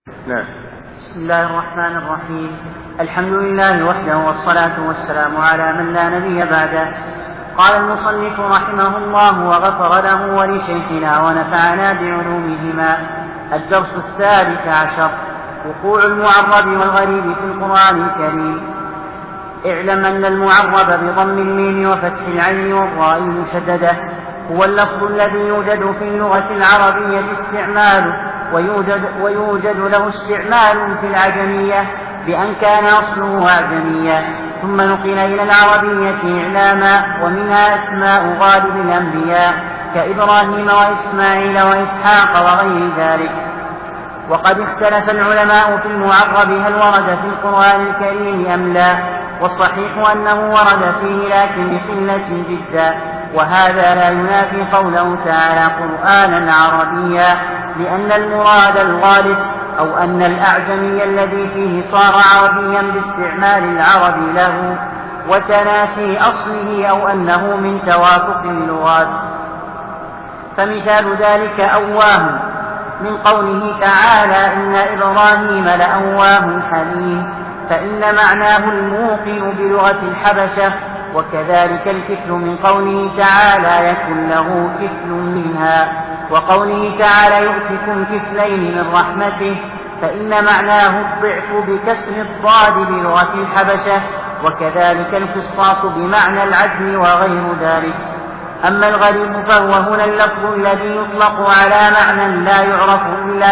نعم. بسم الله الرحمن الرحيم. الحمد لله وحده والصلاة والسلام على من لا نبي بعده. قال المصنف رحمه الله وغفر له ولشيخنا ونفعنا بعلومهما. الدرس 13. وقوع المعرب والغريب في القرآن الكريم. اعلم أن المعرب بضم الميم وفتح العين والراء المشددة هو اللفظ الذي يوجد في اللغة العربية استعماله ويوجد له استعمال في العجمية بأن كان أصله أعجميا ثم نقل إلى العربية إعلاما، ومنها أسماء غالب الأنبياء كإبراهيم وإسماعيل وإسحاق وغير ذلك. وقد اختلف العلماء في المعرب هل ورد في القرآن الكريم أم لا، والصحيح أنه ورد فيه لكن بقلة جدا، وهذا لا ينافي قوله تعالى قرآنا عربيا، لأن المراد الغالب أو أن الأعجمي الذي فيه صار عربيا باستعمال العرب له وتناسي أصله أو أنه من توافق اللغات. فمثال ذلك أواه من قوله تعالى إن إبراهيم لأواه حليم، فإن معناه الموقن بلغة الحبشة. وكذلك الكفل من قوله تعالى يكن له كفل منها، وقوله تعالى يؤتكم كفلين من رحمته، فإن معناه الضعف بكسر الضاد بلغة الحبشة. وكذلك القصاص بمعنى العدل وغير ذلك. أما الغريب فهو هنا اللفظ الذي يطلق على معنى لا يعرف إلا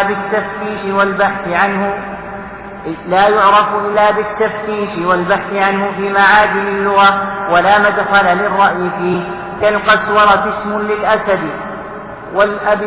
بالتفتيش والبحث عنه في معادن اللغة ولا مدخل للرأي فيه، كالقسورة اسم للأسد، والأب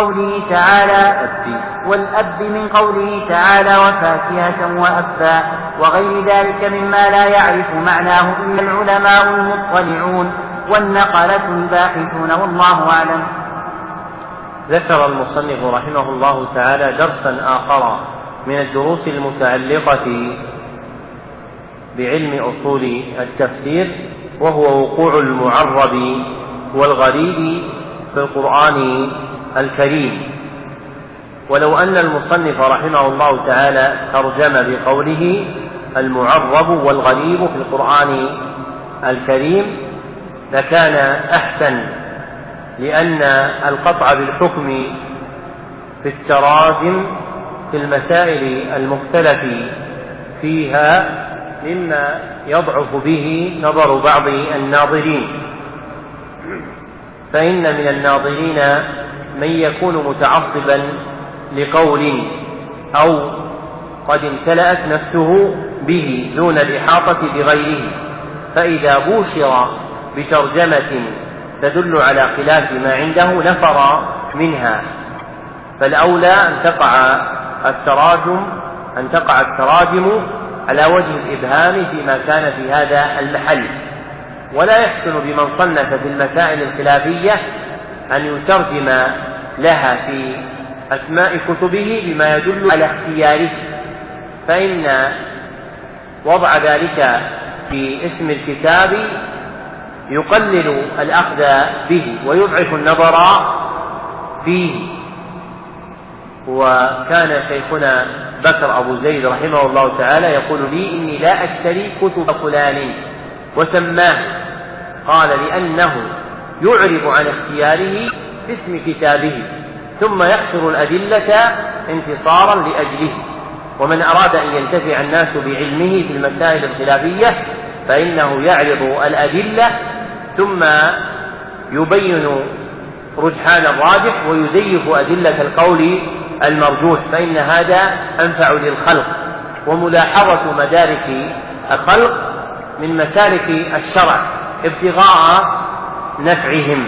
من قوله تعالى وفاكهة وأبا، وغير ذلك مما لا يعرف معناه إلا العلماء المطلعون والنقلة الباحثون، والله أعلم. ذكر المصنف رحمه الله تعالى درسا آخر من الدروس المتعلقة بعلم أصول التفسير، وهو وقوع المعرب والغريب في القرآن الكريم. ولو أن المصنف رحمه الله تعالى ترجم بقوله المعرب والغريب في القرآن الكريم لكان أحسن، لأن القطع بالحكم في التراجم في المسائل المختلف فيها مما يضعف به نظر بعض الناظرين، فإن من الناظرين من يكون متعصبا لقول أو قد امتلأت نفسه به دون الإحاطة بغيره، فإذا بوشر بترجمة تدل على خلاف ما عنده نفر منها. فالأولى أن تقع التراجم على وجه الإبهام فيما كان في هذا المحل، ولا يحسن بمن صنف في المسائل الخلافية أن يترجم لها في أسماء كتبه بما يدل على اختياره، فإن وضع ذلك في اسم الكتاب يقلل الأخذ به ويضعف النظر فيه. وكان شيخنا بكر أبو زيد رحمه الله تعالى يقول لي إني لا أشتري كتب فلان وسماه، قال لأنه يعرب عن اختياره في اسم كتابه ثم يحصر الأدلة انتصارا لأجله. ومن أراد أن ينتفع الناس بعلمه في المسائل الخلافية فإنه يعرض الأدلة ثم يبين رجحان الراجح ويزيف أدلة القول المرجوح، فإن هذا أنفع للخلق. وملاحظة مدارك الخلق من مسالك الشرع ابتغاء نفعهم.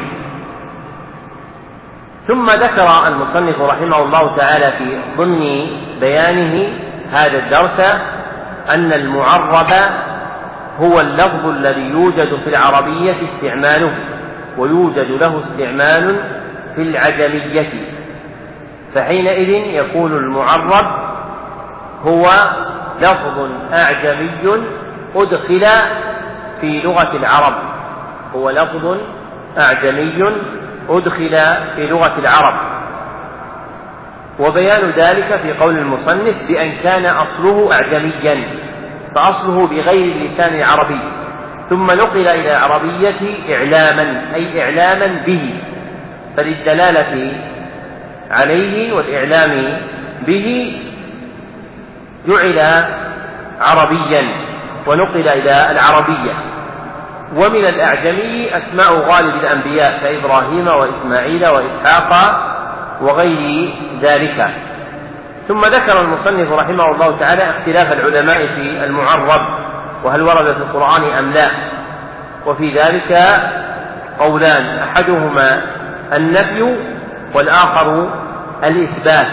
ثم ذكر المصنف رحمه الله تعالى في ضمن بيانه هذا الدرس أن المعرب هو اللفظ الذي يوجد في العربية استعماله ويوجد له استعمال في العجمية، فحينئذ يكون المعرب هو لفظ أعجمي أدخل في لغة العرب، هو لفظ أعجمي أدخل في لغة العرب. وبيان ذلك في قول المصنف بأن كان أصله أعجميا، فأصله بغير اللسان العربي، ثم نقل إلى العربية إعلاما، أي إعلاما به، فللدلالة عليه والإعلام به جعل عربيا ونقل إلى العربية. ومن الأعجمي أسماء غالب الأنبياء كإبراهيم وإسماعيل وإسحاق وغير ذلك. ثم ذكر المصنف رحمه الله تعالى اختلاف العلماء في المعرب وهل ورد في القرآن أم لا، وفي ذلك قولان، أحدهما النفي والآخر الإثبات،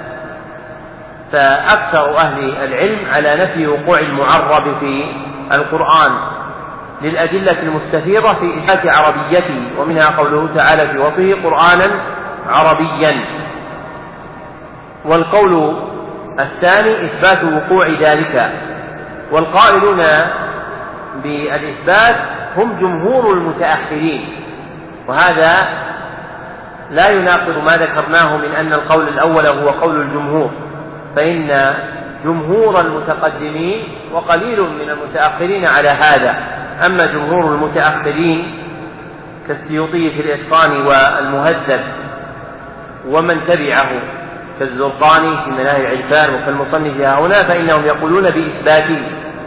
فأكثر أهل العلم على نفي وقوع المعرب في القرآن للأدلة المستفيضة في إثبات عربيته، ومنها قوله تعالى في وصفه قرآنا عربيا. والقول الثاني إثبات وقوع ذلك، والقائلون بالإثبات هم جمهور المتأخرين، وهذا لا يناقض ما ذكرناه من أن القول الأول هو قول الجمهور، فإن جمهور المتقدمين وقليل من المتأخرين على هذا. أما جمهور المتأخرين كالسيوطي في الإتقان والمهذب ومن تبعه كالزرقاني في مناهج العرفان وكالمصنف هنا، فإنهم يقولون بإثباته.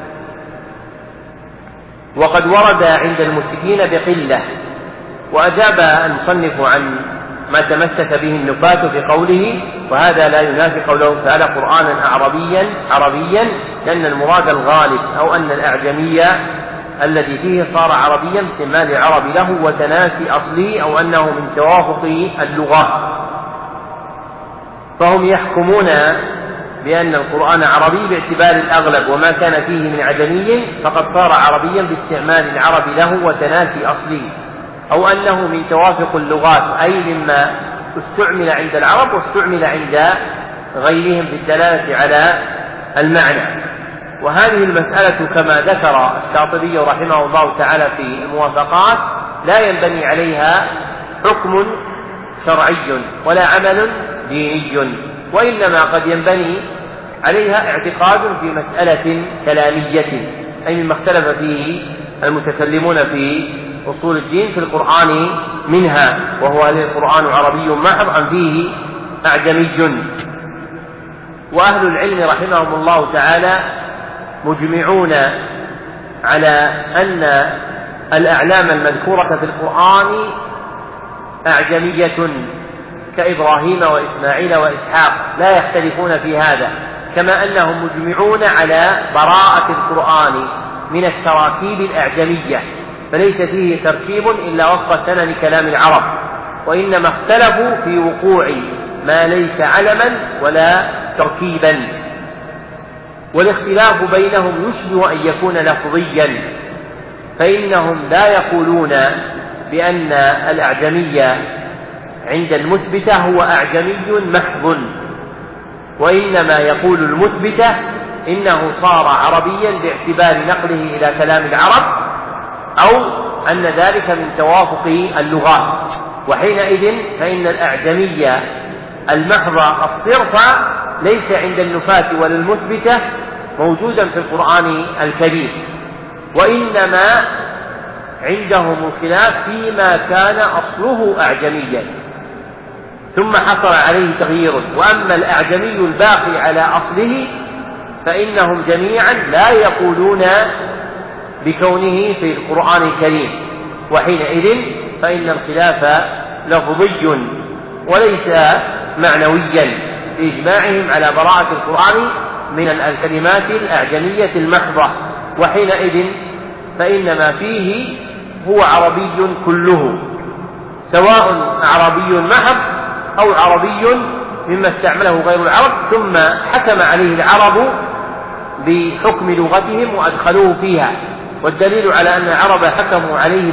وقد ورد عند المشركين بقلة، وأجاب المصنف عن ما تمسك به النفاة في قوله وهذا لا ينافي قوله تعالى قرآنا عربيا، لأن المراد الغالب أو أن الأعجمية الذي فيه صار عربيا باستعمال العرب له وتناسي أصله، أو أنه من توافق اللغة. فهم يحكمون بأن القرآن عربي باعتبار الأغلب، وما كان فيه من عجمي فقد صار عربيا باستعمال العرب له وتناسي أصله، أو أنه من توافق اللغات، أي مما استعمل عند العرب واستعمل عند غيرهم بالدلالة على المعنى. وهذه المسألة كما ذكر الشاطبي رحمه الله تعالى في الموافقات لا ينبني عليها حكم شرعي ولا عمل ديني، وإنما قد ينبني عليها اعتقاد في مسألة كلامية، أي مما اختلف فيه المتكلمون في أصول الدين في القرآن منها، وهو هل القرآن عربي محض أم فيه أعجمي. وأهل العلم رحمهم الله تعالى مجمعون على أن الأعلام المذكورة في القرآن أعجمية كإبراهيم وإسماعيل وإسحاق، لا يختلفون في هذا، كما أنهم مجمعون على براءة القرآن من التراكيب الأعجمية، فليس فيه تركيب إلا وفق سنن كلام العرب، وإنما اختلفوا في وقوع ما ليس علما ولا تركيبا. والاختلاف بينهم يشبه أن يكون لفظيا، فإنهم لا يقولون بأن الأعجمية عند المثبتة هو أعجمي محض، وإنما يقول المثبتة إنه صار عربيا باعتبار نقله إلى كلام العرب، أو أن ذلك من توافق اللغات، وحينئذ فإن الأعجمية المحض الصرف ليس عند النفاة ولا المثبتة موجودا في القرآن الكريم، وإنما عندهم الخلاف فيما كان أصله أعجميا ثم حصل عليه تغيير. وأما الأعجمي الباقي على أصله فإنهم جميعا لا يقولون بكونه في القرآن الكريم، وحينئذ فإن الخلاف لفظي وليس معنويا بإجماعهم على براءة القرآن من الكلمات الأعجمية المحضة، وحينئذ فإنما فيه هو عربي كله، سواء عربي محض أو عربي مما استعمله غير العرب ثم حكم عليه العرب بحكم لغتهم وأدخلوه فيها. والدليل على أن العرب حكموا عليه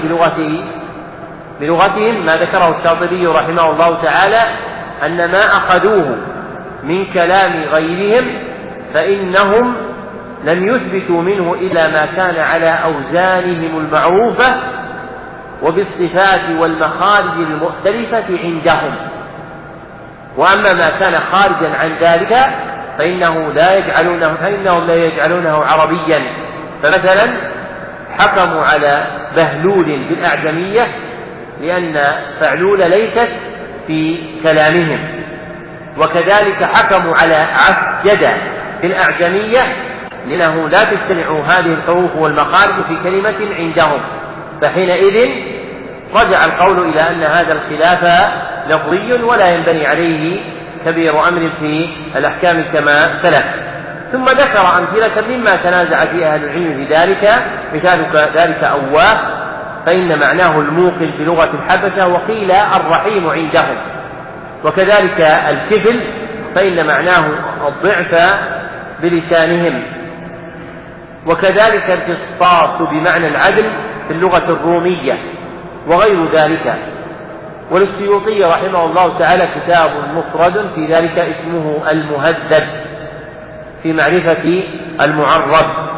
بلغتهم ما ذكره الشاطبي رحمه الله تعالى، أن ما أخذوه من كلام غيرهم فإنهم لم يثبتوا منه إلا ما كان على أوزانهم المعروفة وبالصفات والمخارج المختلفة عندهم. وأما ما كان خارجا عن ذلك فإنهم لا يجعلونه عربيا. فمثلا حكموا على بهلول بالأعجمية لأن فعلول ليست في كلامهم، وكذلك حكموا على عسجد بالأعجمية لأنه لا تجتمع هذه الحروف والمخارج في كلمة عندهم، فحينئذ رجع القول إلى أن هذا الخلاف لفظي ولا ينبني عليه كبير أمر في الأحكام كما سلف. ثم ذكر أمثلة مما تنازع فيه أهل العلم في ذلك، مثال ذلك أواه فإن معناه الموقن في لغة الحبشة، وقيل الرحيم عندهم، وكذلك الكفل فإن معناه الضعف بلسانهم، وكذلك القسطاس بمعنى العدل في اللغة الرومية وغير ذلك. وللسيوطي رحمه الله تعالى كتاب مفرد في ذلك اسمه المهذب في معرفة المعرب.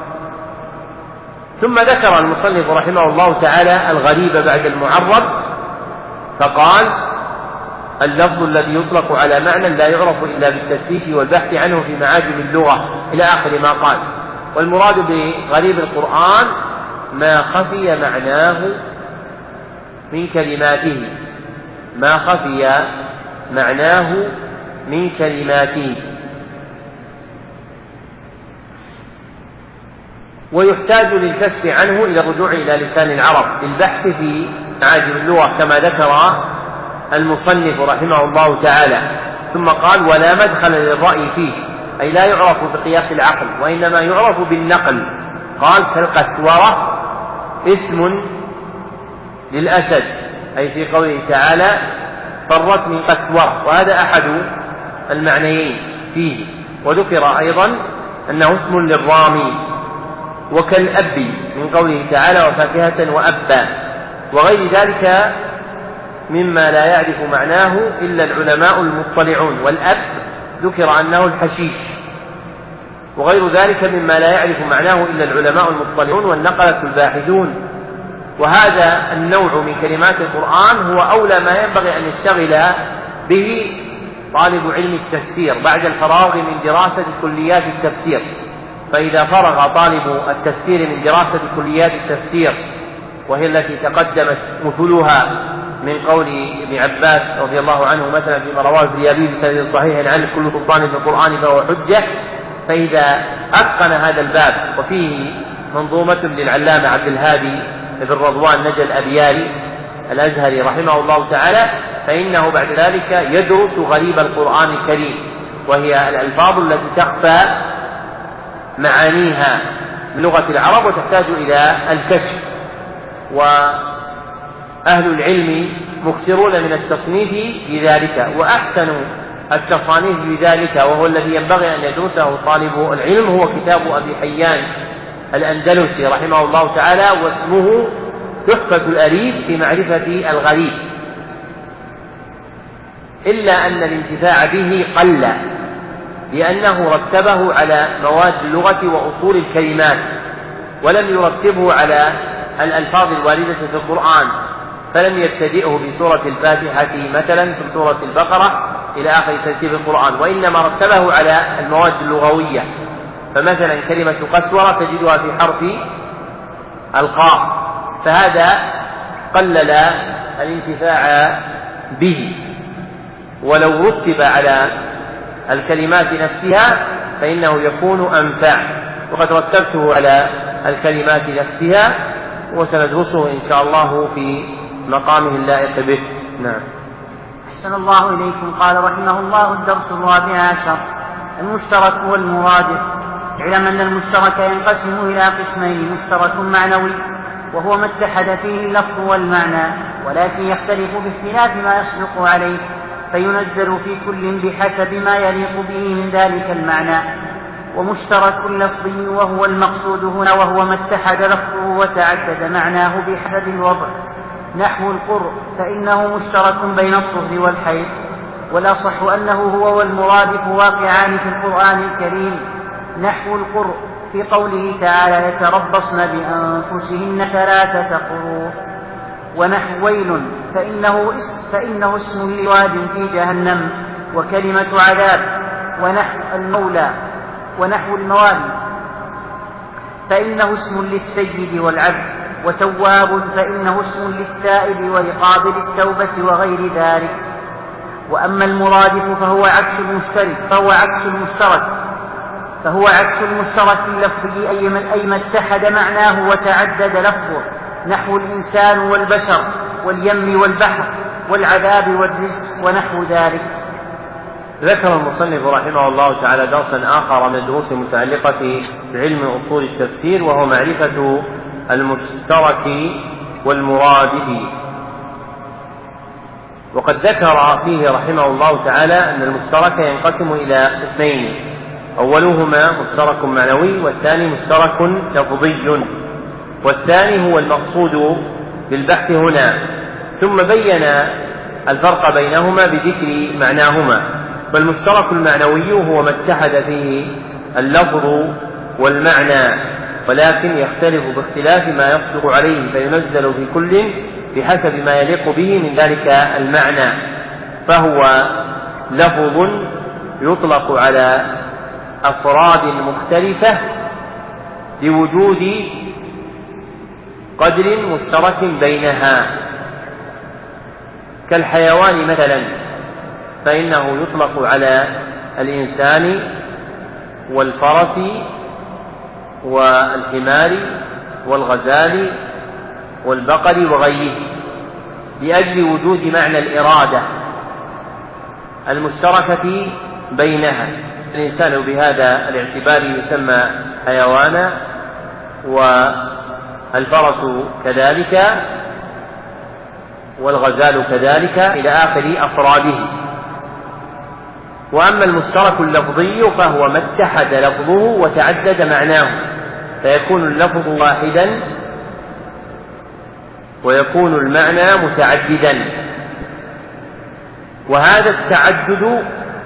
ثم ذكر المصنف رحمه الله تعالى الغريب بعد المعرب، فقال اللفظ الذي يطلق على معنى لا يعرف إلا بالتفتيش والبحث عنه في معاجم اللغة إلى آخر ما قال. والمراد بغريب القرآن ما خفي معناه من كلماته، ما خفي معناه من كلماته. ويحتاج للكشف عنه إلى الرجوع إلى لسان العرب للبحث في معاجم اللغة كما ذكر المصنف رحمه الله تعالى. ثم قال ولا مدخل للرأي فيه، أي لا يعرف بقياس العقل وإنما يعرف بالنقل. قال كالقسورة اسم للأسد، أي في قوله تعالى فرت من قسورة، وهذا أحد المعنيين فيه. وذكر أيضا أنه اسم للرامي. وكالأب من قوله تعالى وفاكهة وأبا، وغير ذلك مما لا يعرف معناه إلا العلماء المطلعون. والأب ذكر أنه الحشيش، وغير ذلك مما لا يعرف معناه إلا العلماء المطلعون والنقلة الباحثون. وهذا النوع من كلمات القرآن هو أولى ما ينبغي أن يشتغل به طالب علم التفسير بعد الفراغ من دراسة كليات التفسير. فإذا فرغ طالب التفسير من دراسة كليات التفسير، وهي التي تقدمت مثلها من قول ابن عباس رضي الله عنه مثلا فيما رواه الزيابي بسند صحيح عن كل سلطان في القرآن فهو حجة، فإذا أتقن هذا الباب وفيه منظومة للعلامة عبد الهادي بن رضوان نجل الأبياري الأزهري رحمه الله تعالى، فإنه بعد ذلك يدرس غريب القرآن الكريم، وهي الألفاظ التي تخفى معانيها من لغة العرب وتحتاج إلى الكشف. وأهل العلم مكثرون من التصنيف في ذلك، وأحسن التصانيف في ذلك وهو الذي ينبغي أن يدرسه طالب العلم هو كتاب أبي حيان الأندلسي رحمه الله تعالى، واسمه تحفة الأريب في معرفة الغريب، إلا أن الانتفاع به قل لأنه رتبه على مواد اللغة وأصول الكلمات، ولم يرتبه على الألفاظ الواردة في القرآن، فلم يبتدئه بسورة الفاتحة مثلا في سورة البقرة إلى آخر ترتيب القرآن، وإنما رتبه على المواد اللغوية. فمثلا كلمة قسورة تجدها في حرف القاف، فهذا قلل الانتفاع به. ولو رتب على الكلمات نفسها فإنه يكون أنفع، وقد رتبته على الكلمات نفسها وسندرسه إن شاء الله في مقامه اللائق به. نعم. أحسن الله إليكم. قال رحمه الله الدرس 14 المشترك والمرادف. اعلم أن المشترك ينقسم إلى قسمين: مشترك معنوي وهو ما اتحد فيه اللفظ والمعنى، ولكن يختلف باختلاف ما يصدق عليه، فينزل في كل بحسب ما يليق به من ذلك المعنى. ومشترك لفظي وهو المقصود هنا، وهو ما اتحد لفظه وتعدد معناه بحسب الوضع، نحو القرء فإنه مشترك بين الطهر والحيض، والأصح أنه هو والمرادف واقعان في القرآن الكريم، نحو القرء في قوله تعالى يتربصن بأنفسهن 3 قروء، ونحو ويل فإنه اسم لواد في جهنم، وكلمة عذاب ونحو المولى ونحو الموالي، فإنه اسم للسيد والعبد، وتواب فإنه اسم للتائب ولقابل التوبة وغير ذلك. وأما المرادف فهو عكس المشترك اللفظي، أي ما اتحد معناه وتعدد لفظه، نحو الإنسان والبشر واليم والبحر والعذاب والرزق ونحو ذلك. ذكر المصنف رحمه الله تعالى درسا آخر من الدروس المتعلقة بعلم أصول التفسير، وهو معرفة المشترك والمرادف. وقد ذكر فيه رحمه الله تعالى أن المشترك ينقسم إلى قسمين، أولهما مشترك معنوي، والثاني مشترك لفظي، والثاني هو المقصود بالبحث هنا، ثم بين الفرق بينهما بذكر معناهما. فالمشترك المعنوي هو ما اتحد فيه اللفظ والمعنى، ولكن يختلف باختلاف ما يصدق عليه، فينزل في كل بحسب ما يليق به من ذلك المعنى، فهو لفظ يطلق على أفراد مختلفة لوجود قدر مشترك بينها، كالحيوان مثلا، فإنه يطلق على الإنسان والفرس والحمار والغزال والبقر وغيره، لأجل وجود معنى الإرادة المشتركة بينها. الإنسان بهذا الاعتبار يسمى حيوانا، والفرس كذلك، والغزال كذلك، إلى آخر أفراده. وأما المشترك اللفظي فهو ما اتحد لفظه وتعدد معناه، فيكون اللفظ واحدا ويكون المعنى متعددا، وهذا التعدد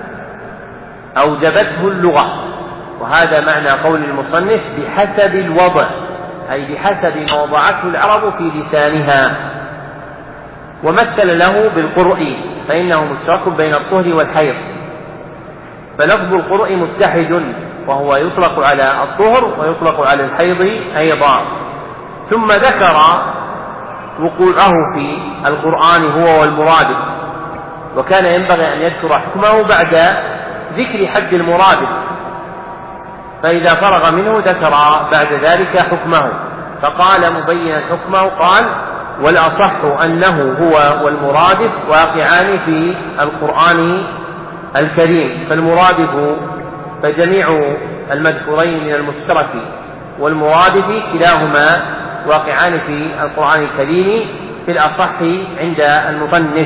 أوجبته اللغة، وهذا معنى قول المصنف بحسب الوضع، أي بحسب ما وضعته العرب في لسانها. ومثل له بالقرء، فإنه مشترك بين الطهر والحيض، فلفظ القرء متحد، وهو يطلق على الطهر ويطلق على الحيض أيضا. ثم ذكر وقوعه في القرآن هو والمرادف، وكان ينبغي أن يذكر حكمه بعد ذكر حد المرادف، فإذا فرغ منه ذكر بعد ذلك حكمه، فقال مبينا حكمه، قال: والأصح أنه هو والمرادف واقعان في القرآن الكريم. فالمرادف فجميع المذكورين من المشترك والمرادف كلاهما واقعان في القرآن الكريم في الأصح عند المصنف.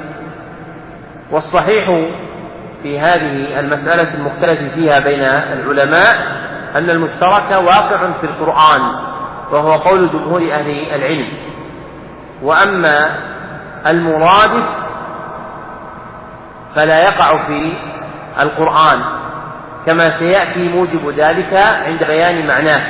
والصحيح في هذه المسألة المختلف فيها بين العلماء أن المشترك واقع في القرآن، وهو قول جمهور أهل العلم. وأما المرادف فلا يقع في القرآن، كما سيأتي موجب ذلك عند بيان معناه.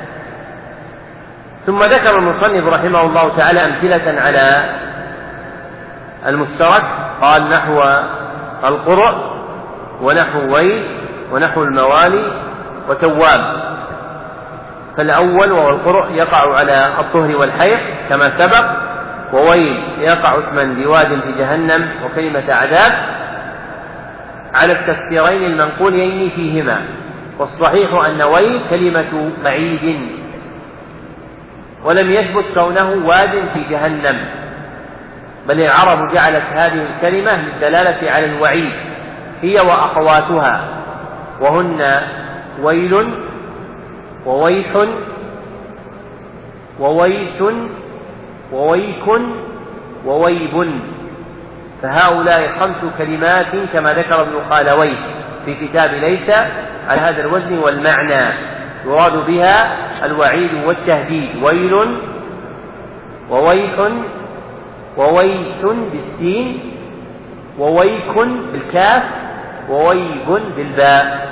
ثم ذكر المصنف رحمه الله تعالى أمثلة على المشترك، قال: نحو القرء ونحو ويل ونحو الموالي وتواب. فالأول وهو القرء يقع على الطهر والحيض كما سبق، وويل يقع اسما لواد في جهنم وكلمة عذاب على التفسيرين المنقولين فيهما. والصحيح أن ويل كلمة بعيد، ولم يثبت كونه واد في جهنم، بل العرب جعلت هذه الكلمة للدلالة على الوعيد، هي وأخواتها، وهن ويل وويح وويس وويك وويب، فهؤلاء 5 كلمات كما ذكر ابن خالويه في كتاب ليس على هذا الوزن والمعنى، يراد بها الوعيد والتهديد: ويل وويح وويس بالسين وويك بالكاف وويب بالباء.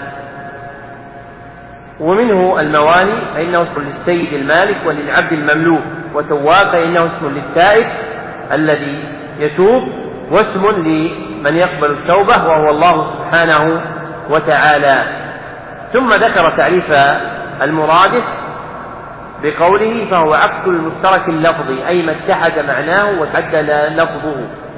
ومنه الموالي فإنه اسم للسيد المالك وللعبد المملوك، وتواب فإنه اسم للتائب الذي يتوب، واسم من يقبل التوبة وهو الله سبحانه وتعالى. ثم ذكر تعريف المرادف بقوله فهو عكس المشترك اللفظي، أي ما اتحد معناه وتعدل لفظه.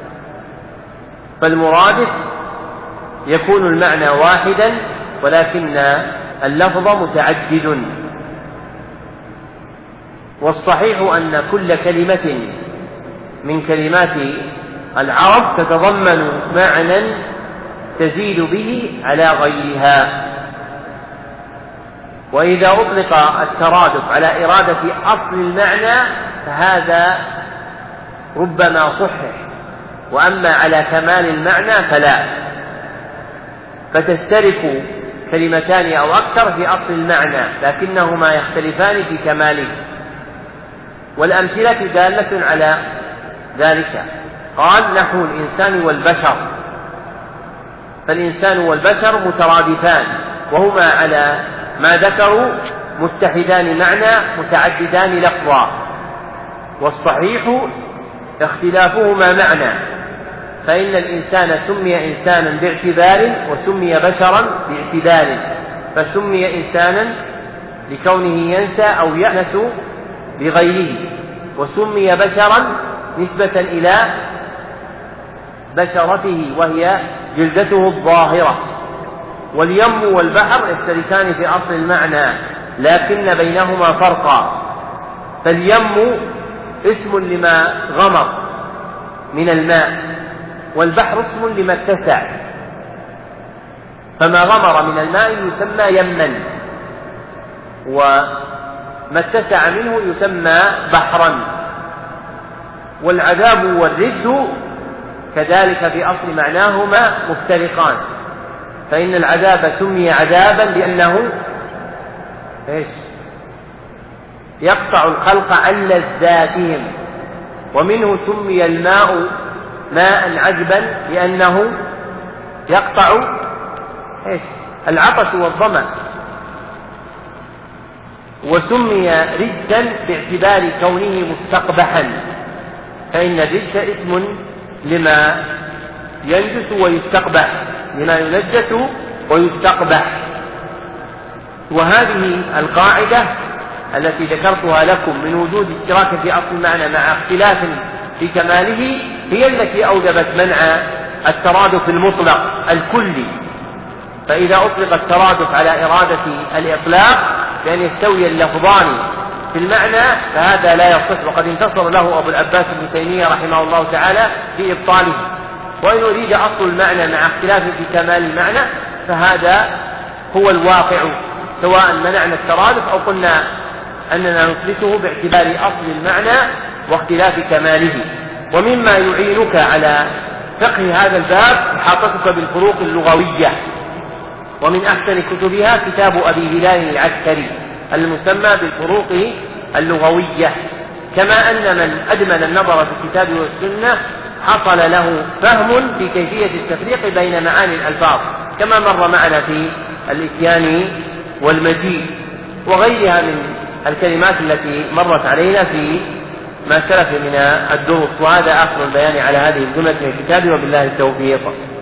فالمرادف يكون المعنى واحدا ولكن اللفظ متعدد. والصحيح أن كل كلمة من كلمات العرب تتضمن معنى تزيد به على غيرها. وإذا أطلق الترادف على إرادة أصل المعنى فهذا ربما صحح، وأما على كمال المعنى فلا، فتشترك كلمتان أو أكثر في أصل المعنى لكنهما يختلفان في كماله. والأمثلة دالة على ذلك. قال نحو الإنسان والبشر، فالإنسان والبشر مترادفان وهما على ما ذكروا متحدان معنى متعددان لفظا، والصحيح اختلافهما معنى، فإن الإنسان سمي إنسانا باعتبار وسمي بشرا باعتبار، فسمي إنسانا لكونه ينسى أو يأنس بغيره، وسمي بشرا نسبة إلى بشرته وهي جلدته الظاهرة. واليم والبحر يشتركان في أصل المعنى لكن بينهما فرقا، فاليم اسم لما غمر من الماء، والبحر اسم لما اتسع، فما غمر من الماء يسمى يما، وما اتسع منه يسمى بحرا. والعذاب والرجز كذلك في أصل معناهما مفترقان، فإن العذاب سمي عذابا لأنه يقطع الخلق عن لذاتهم، ومنه سمي الماء ماء عذبا لأنه يقطع العطش والظمأ. وسمي رجسا باعتبار كونه مستقبحا، فإن الرجس اسم لما ينجس ويستقبح، لما ينجس ويستقبح. وهذه القاعدة التي ذكرتها لكم من وجود اشتراك في أصل المعنى مع اختلاف في كماله هي التي أوجبت منع الترادف المطلق الكلي. فإذا أطلق الترادف على إرادة الإطلاق بأن يستوي اللفظان في المعنى فهذا لا يصح، وقد انتصر له أبو العباس ابن تيمية رحمه الله تعالى في إبطاله. وإن أريد أصل المعنى مع اختلاف في كمال المعنى فهذا هو الواقع، سواء منعنا الترادف أو قلنا أننا نثبته باعتبار أصل المعنى واختلاف كماله. ومما يعينك على فقه هذا الباب إحاطتك بالفروق اللغوية، ومن أحسن كتبها كتاب أبي هلال العسكري المسمى بالفروق اللغوية. كما أن من أدمن النظر في الكتاب والسنة حصل له فهم في كيفية التفريق بين معاني الألفاظ، كما مر معنا في الإتيان والمجيء وغيرها من الكلمات التي مرت علينا في ما سلف من الدروس. وهذا آخر البيان على هذه الجملة من الكتاب، وبالله التوفيق.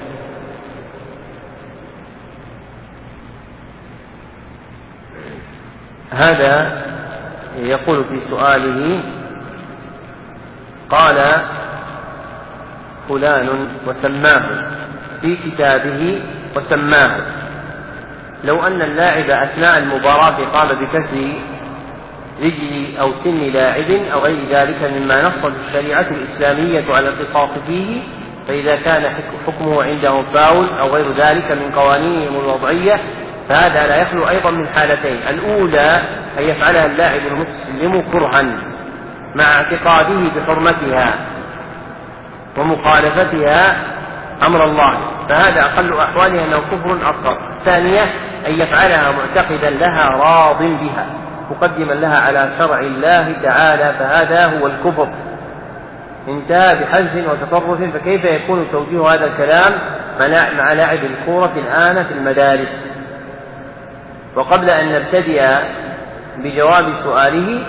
هذا يقول في سؤاله قال فلان وسماه في كتابه وسماه، لو أن اللاعب أثناء المباراة قام بكسر رجل أو سن لاعب أو غير ذلك مما نصت الشريعة الإسلامية على القصاص فيه، فإذا كان حكمه عندهم فاول أو غير ذلك من قوانينهم الوضعية فهذا لا يخلو أيضا من حالتين: الأولى أن يفعلها اللاعب المسلم كرها مع اعتقاده بحرمتها ومخالفتها أمر الله، فهذا أقل أحوالها أنه كفر أصغر. الثانية أن يفعلها معتقدا لها راض بها مقدما لها على شرع الله تعالى، فهذا هو الكفر. انتهى بحذف وتصرف. فكيف يكون توجيه هذا الكلام مع لاعب الكورة الآن في المدارس؟ وقبل أن نبتدئ بجواب سؤاله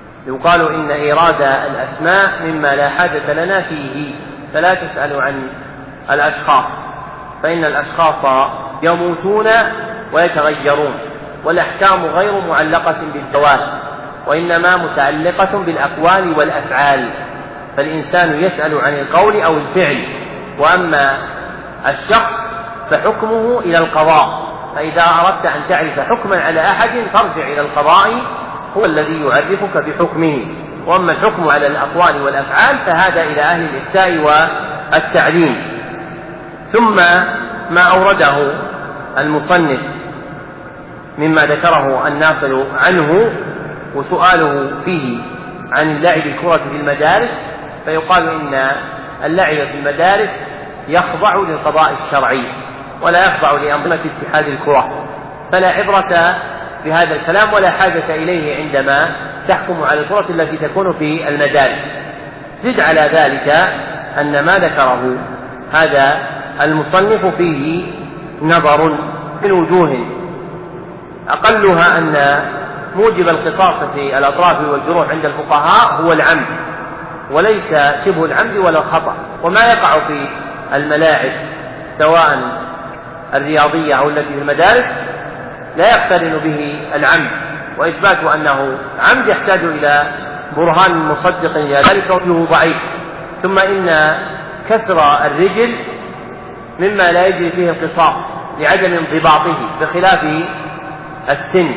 يقال إن إيراد الأسماء مما لا حاجة لنا فيه، فلا تسأل عن الأشخاص، فإن الأشخاص يموتون ويتغيرون، والأحكام غير معلقة بالزوال، وإنما متعلقة بالأقوال والأفعال، فالإنسان يسأل عن القول أو الفعل، وأما الشخص فحكمه إلى القضاء، فإذا أردت أن تعرف حكما على أحد فارجع إلى القضاء، هو الذي يعرفك بحكمه، وأما الحكم على الأقوال والأفعال فهذا إلى أهل الإفتاء والتعليم. ثم ما أورده المصنف مما ذكره الناقل عنه وسؤاله فيه عن اللعب الكرة في المدارس، فيقال إن اللعب في المدارس يخضع للقضاء الشرعي ولا يخضع لأنظمة اتحاد الكرة، فلا عبرة بهذا الكلام ولا حاجة إليه عندما تحكم على الكرة التي تكون في المدارس. زد على ذلك أن ما ذكره هذا المصنف فيه نظر من وجوه، أقلها أن موجب القصاص في الأطراف والجروح عند الفقهاء هو العمد وليس شبه العمد ولا الخطأ، وما يقع في الملاعب سواء الرياضية أو التي في المدارس لا يقترن به العمد، وإثبات أنه عمد يحتاج إلى برهان مصدق لذلك وجهه ضعيف. ثم إن كسر الرجل مما لا يجري فيه القصاص لعدم انضباطه بخلاف السن،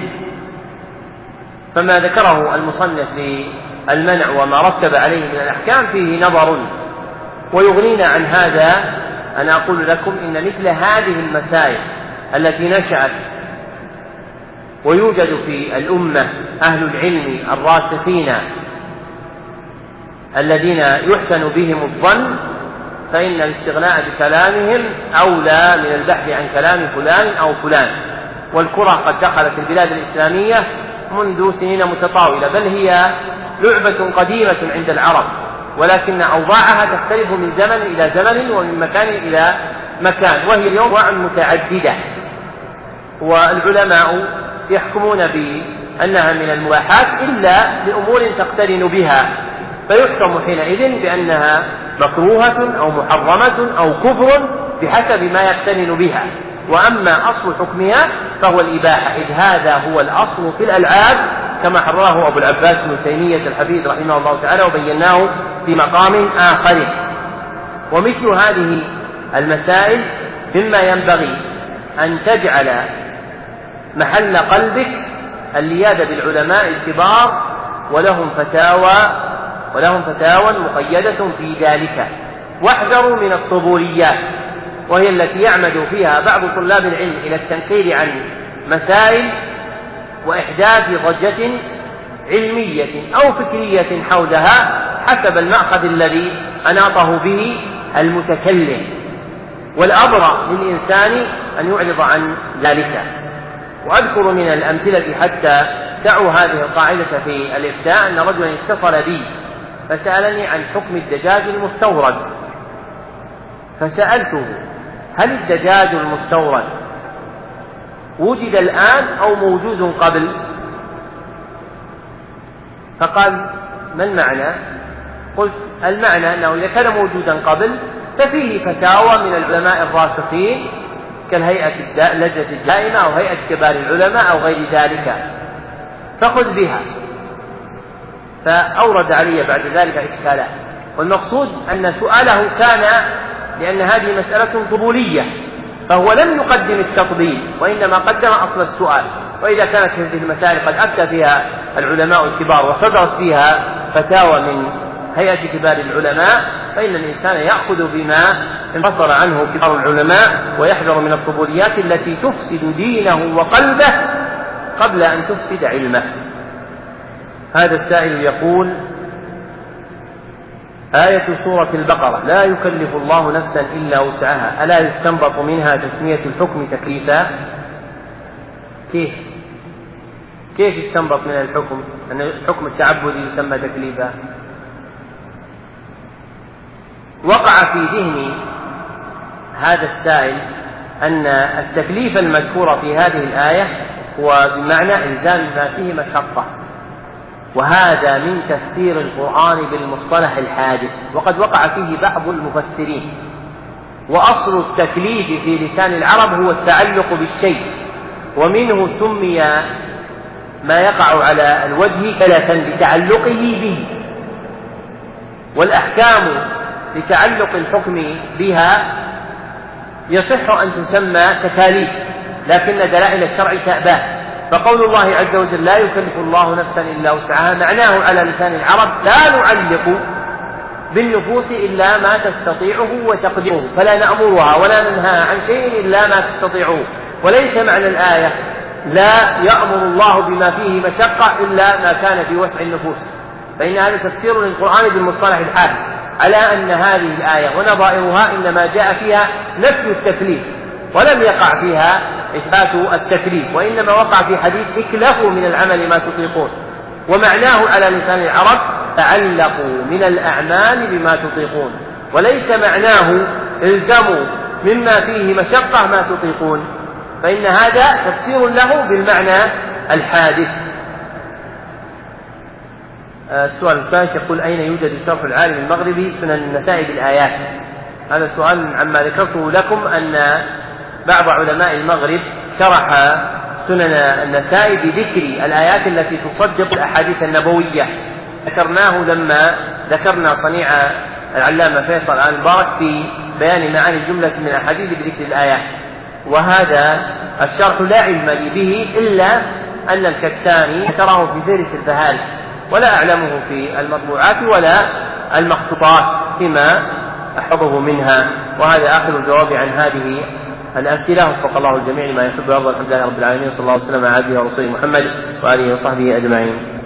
فما ذكره المصنف للمنع وما رتب عليه من الأحكام فيه نظر. ويغنينا عن هذا أن أقول لكم إن مثل هذه المسائل التي نشأت ويوجد في الأمة أهل العلم الراسخين الذين يحسن بهم الظن، فإن الاستغناء بكلامهم أولى من البحث عن كلام فلان أو فلان. والكرة قد دخلت البلاد الإسلامية منذ سنين متطاولة، بل هي لعبة قديمة عند العرب، ولكن أوضاعها تختلف من زمن إلى زمن ومن مكان إلى مكان، وهي اليوم أنواع متعددة، والعلماء يحكمون بأنها من المباحات إلا لأمور تقترن بها، فيحكم حينئذ بأنها مكروهة أو محرمة أو كفر بحسب ما يقترن بها. وأما أصل حكمها فهو الإباحة، إذ هذا هو الأصل في الألعاب كما حرره أبو العباس بن تيمية الحفيد رحمه الله تعالى، وبيناه في مقام آخر. ومثل هذه المسائل مما ينبغي أن تجعل محل قلبك اللياذة بالعلماء الكبار، ولهم فتاوى مقيدة في ذلك. واحذروا من الطبوليات، وهي التي يعمد فيها بعض طلاب العلم إلى التنقيل عن مسائل وإحداث ضجة علمية أو فكرية حولها حسب المأخذ الذي أناطه به المتكلم، والأبرأ للإنسان أن يعرض عن ذلك. وأذكر من الأمثلة حتى دعوا هذه القاعدة في الإفتاء أن رجلا اتصل بي فسألني عن حكم الدجاج المستورد، فسألته: هل الدجاج المستورد وجد الآن أو موجود قبل؟ فقال: ما المعنى؟ قلت: المعنى أنه إذا كان موجودا قبل ففيه فتاوى من العلماء الراسخين كالهيئة اللجنة الدائمة أو هيئة كبار العلماء أو غير ذلك، فخذ بها. فأورد علي بعد ذلك إشكالا، والمقصود أن سؤاله كان لأن هذه مسألة طبولية، فهو لم يقدم التطبيل وإنما قدم أصل السؤال. وإذا كانت هذه المسائل قد أفتى فيها العلماء الكبار وصدرت فيها فتاوى من هيئة كبار العلماء، فإن الإنسان يأخذ بما انفصل عنه كبار العلماء ويحذر من الطبوليات التي تفسد دينه وقلبه قبل أن تفسد علمه. هذا السائل يقول: آية سورة البقرة: لا يكلف الله نفسا إلا وسعها، ألا يستنبط منها تسمية الحكم تكليفا؟ كيف يستنبط من الحكم أن الحكم التعبدي يسمى تكليفا؟ وقع في ذهني هذا السائل أن التكليف المذكور في هذه الآية هو بمعنى إلزام ما فيه مشقة، وهذا من تفسير القرآن بالمصطلح الحادث، وقد وقع فيه بعض المفسرين وأصل التكليف في لسان العرب هو التعلق بالشيء، ومنه سمي ما يقع على الوجه كلفا بتعلقه به، والأحكام لتعلق الحكم بها يصح أن تسمى تكاليف، لكن دلائل الشرع تأباه. فقول الله عز وجل لا يكلف الله نفسا إلا وسعها معناه على لسان العرب لا نعلق بالنفوس إلا ما تستطيعه وتقدره، فلا نأمرها ولا ننهى عن شيء إلا ما تستطيعه. وليس معنى الآية لا يأمر الله بما فيه مشقة إلا ما كان في وسع النفوس، فإن هذا تفسير للقرآن بالمصطلح الحال على أن هذه الآية ونظائرها إنما جاء فيها نفي التكليف ولم يقع فيها إثبات التكليف، وإنما وقع في حديث اكلفوا من العمل ما تطيقون، ومعناه على لسان العرب تعلقوا من الأعمال بما تطيقون، وليس معناه الزموا مما فيه مشقة ما تطيقون، فإن هذا تفسير له بالمعنى الحادث. السؤال الثالث يقول أين يوجد شرح العالم المغربي سنن النسائي بالآيات؟ هذا سؤال عما ذكرته لكم أن بعض علماء المغرب شرح سنن النسائي بذكر الآيات التي تصدق الأحاديث النبوية، ذكرناه لما ذكرنا صنيع العلامة فيصل آل مبارك في بيان معاني جملة من الأحاديث بذكر الآيات، وهذا الشرح لا علم لي به إلا أن الكتاني ذكره في فهرس الفهارس، ولا أعلمه في المطبوعات ولا المخطوطات فيما أحفظه منها. وهذا آخر الجواب عن هذه الأسئلة، وفق الله الجميع لما يحب ويرضى. الحمد لله رب العالمين، صلى الله عليه وسلم على عبده ورسوله محمد وآله وصحبه أجمعين.